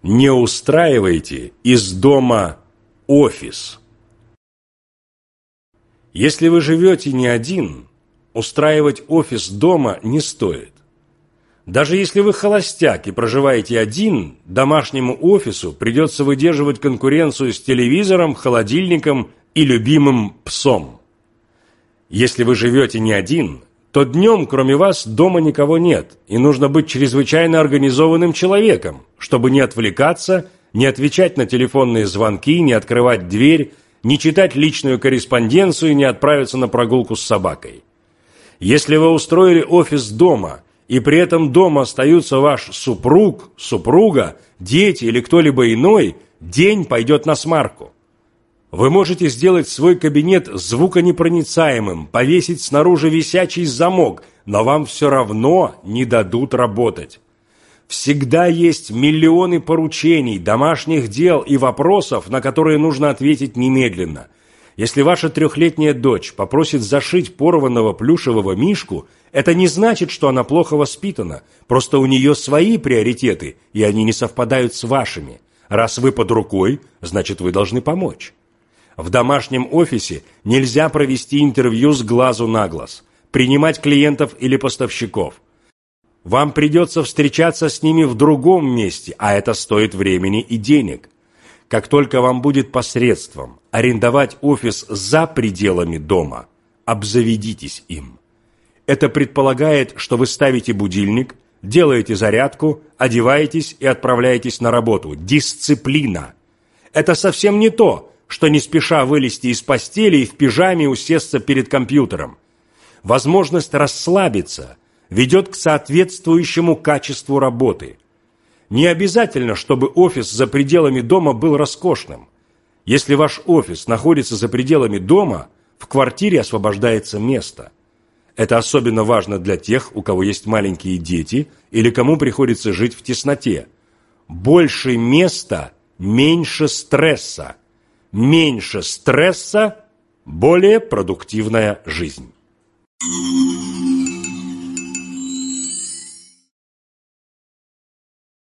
Не устраивайте из дома офис. Если вы живете не один, устраивать офис дома не стоит. Даже если вы холостяк и проживаете один, домашнему офису придется выдерживать конкуренцию с телевизором, холодильником и любимым псом. Если вы живете не один, то днем, кроме вас, дома никого нет, и нужно быть чрезвычайно организованным человеком, чтобы не отвлекаться, не отвечать на телефонные звонки, не открывать дверь, не читать личную корреспонденцию и не отправиться на прогулку с собакой. Если вы устроили офис дома, и при этом дома остаются ваш супруг, супруга, дети или кто-либо иной, день пойдет насмарку. Вы можете сделать свой кабинет звуконепроницаемым, повесить снаружи висячий замок, но вам все равно не дадут работать. Всегда есть миллионы поручений, домашних дел и вопросов, на которые нужно ответить немедленно. Если ваша 3-летняя дочь попросит зашить порванного плюшевого мишку, это не значит, что она плохо воспитана, просто у нее свои приоритеты, и они не совпадают с вашими. Раз вы под рукой, значит, вы должны помочь. В домашнем офисе нельзя провести интервью с глазу на глаз, принимать клиентов или поставщиков. Вам придется встречаться с ними в другом месте, а это стоит времени и денег. Как только вам будет посредством арендовать офис за пределами дома, обзаведитесь им. Это предполагает, что вы ставите будильник, делаете зарядку, одеваетесь и отправляетесь на работу. Дисциплина. Это совсем не то, что не спеша вылезти из постели и в пижаме усесться перед компьютером. Возможность расслабиться ведет к соответствующему качеству работы. Не обязательно, чтобы офис за пределами дома был роскошным. Если ваш офис находится за пределами дома, в квартире освобождается место. Это особенно важно для тех, у кого есть маленькие дети или кому приходится жить в тесноте. Больше места – меньше стресса. Меньше стресса – более продуктивная жизнь.